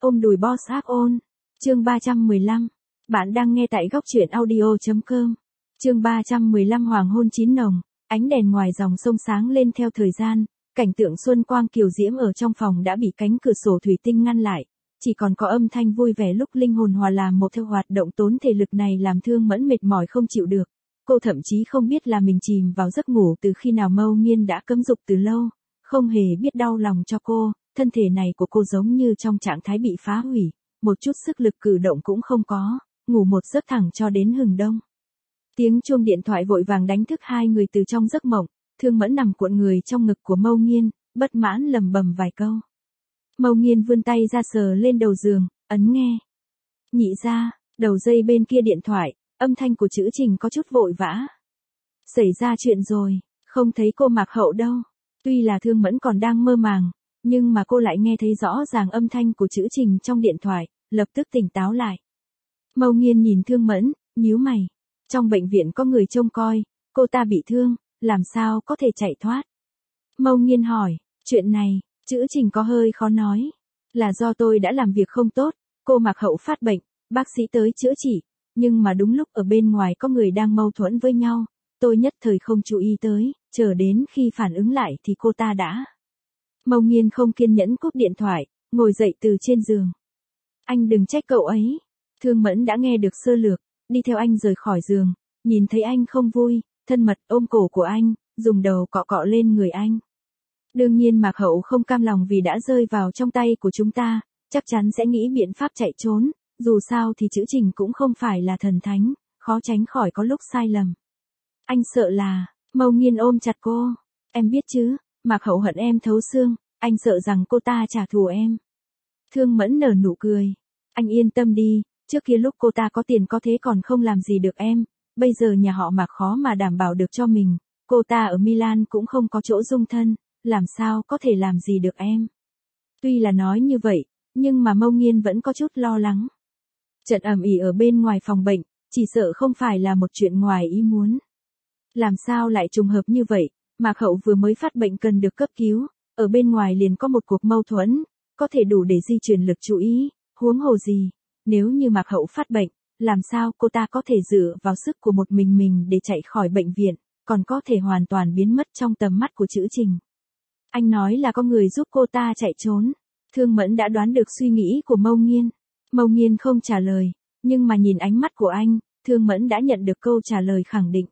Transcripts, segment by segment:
Ôm đùi boss áp ôn. Chương 315. Bạn đang nghe tại góc truyện audio.com. Chương 315 hoàng hôn chín nồng, ánh đèn ngoài dòng sông sáng lên theo thời gian, cảnh tượng xuân quang kiều diễm ở trong phòng đã bị cánh cửa sổ thủy tinh ngăn lại, chỉ còn có âm thanh vui vẻ lúc linh hồn hòa làm một theo hoạt động tốn thể lực này làm Thương Mẫn mệt mỏi không chịu được. Cô thậm chí không biết là mình chìm vào giấc ngủ từ khi nào Mâu Nghiên đã cấm dục từ lâu, không hề biết đau lòng cho cô, thân thể này của cô giống như trong trạng thái bị phá hủy, một chút sức lực cử động cũng không có, ngủ một giấc thẳng cho đến hừng đông. Tiếng chuông điện thoại vội vàng đánh thức hai người từ trong giấc mộng, Thương Mẫn nằm cuộn người trong ngực của Mâu Nghiên, bất mãn lầm bầm vài câu. Mâu Nghiên vươn tay ra sờ lên đầu giường, ấn nghe. Nhị ra, đầu dây bên kia điện thoại, âm thanh của Trữ Trình có chút vội vã. Xảy ra chuyện rồi, không thấy cô Mạc Hậu đâu. Tuy là Thương Mẫn còn đang mơ màng, nhưng mà cô lại nghe thấy rõ ràng âm thanh của Trữ Trình trong điện thoại, lập tức tỉnh táo lại. Mâu Nghiên nhìn Thương Mẫn, nhíu mày. Trong bệnh viện có người trông coi, cô ta bị thương, làm sao có thể chạy thoát? Mâu Nghiên hỏi, chuyện này, Trữ Trình có hơi khó nói. Là do tôi đã làm việc không tốt, cô Mạc Hậu phát bệnh, bác sĩ tới chữa trị, nhưng mà đúng lúc ở bên ngoài có người đang mâu thuẫn với nhau, tôi nhất thời không chú ý tới, chờ đến khi phản ứng lại thì cô ta đã. Mâu Nghiên không kiên nhẫn cúp điện thoại, ngồi dậy từ trên giường. Anh đừng trách cậu ấy. Thương Mẫn đã nghe được sơ lược, đi theo anh rời khỏi giường, nhìn thấy anh không vui, thân mật ôm cổ của anh, dùng đầu cọ cọ lên người anh. Đương nhiên Mạc Hậu không cam lòng vì đã rơi vào trong tay của chúng ta, chắc chắn sẽ nghĩ biện pháp chạy trốn, dù sao thì Trữ Trình cũng không phải là thần thánh, khó tránh khỏi có lúc sai lầm. Anh sợ là, Mâu Nghiên ôm chặt cô, em biết chứ, Mạc Hậu hận em thấu xương, anh sợ rằng cô ta trả thù em. Thương Mẫn nở nụ cười, anh yên tâm đi, trước kia lúc cô ta có tiền có thế còn không làm gì được em, bây giờ nhà họ Mạc khó mà đảm bảo được cho mình, cô ta ở Milan cũng không có chỗ dung thân, làm sao có thể làm gì được em. Tuy là nói như vậy, nhưng mà Mâu Nghiên vẫn có chút lo lắng. Trận ầm ĩ ở bên ngoài phòng bệnh, chỉ sợ không phải là một chuyện ngoài ý muốn. Làm sao lại trùng hợp như vậy, Mạc Hậu vừa mới phát bệnh cần được cấp cứu, ở bên ngoài liền có một cuộc mâu thuẫn, có thể đủ để di chuyển lực chú ý, huống hồ gì, nếu như Mạc Hậu phát bệnh, làm sao cô ta có thể dựa vào sức của một mình để chạy khỏi bệnh viện, còn có thể hoàn toàn biến mất trong tầm mắt của Trữ Trình. Anh nói là có người giúp cô ta chạy trốn. Thương Mẫn đã đoán được suy nghĩ của Mâu Nghiên. Mâu Nghiên không trả lời, nhưng mà nhìn ánh mắt của anh, Thương Mẫn đã nhận được câu trả lời khẳng định.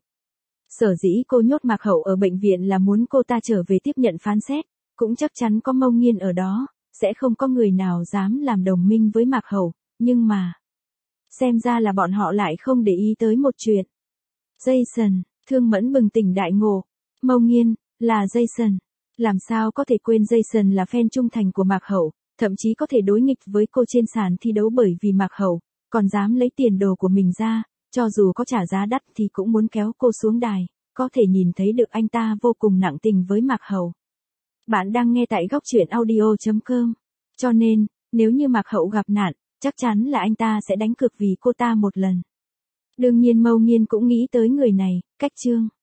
Sở dĩ cô nhốt Mạc Hậu ở bệnh viện là muốn cô ta trở về tiếp nhận phán xét, cũng chắc chắn có Mâu Nghiên ở đó, sẽ không có người nào dám làm đồng minh với Mạc Hậu, nhưng mà... Xem ra là bọn họ lại không để ý tới một chuyện. Jason, Thương Mẫn bừng tỉnh đại ngộ. Mâu Nghiên, là Jason. Làm sao có thể quên Jason là fan trung thành của Mạc Hậu, thậm chí có thể đối nghịch với cô trên sàn thi đấu bởi vì Mạc Hậu, còn dám lấy tiền đồ của mình ra, cho dù có trả giá đắt thì cũng muốn kéo cô xuống đài, có thể nhìn thấy được anh ta vô cùng nặng tình với Mạc Hậu. Bạn đang nghe tại góc truyện audio.com. Cho nên, nếu như Mạc Hậu gặp nạn, chắc chắn là anh ta sẽ đánh cược vì cô ta một lần. Đương nhiên Mâu Nghiên cũng nghĩ tới người này, Cách Trương.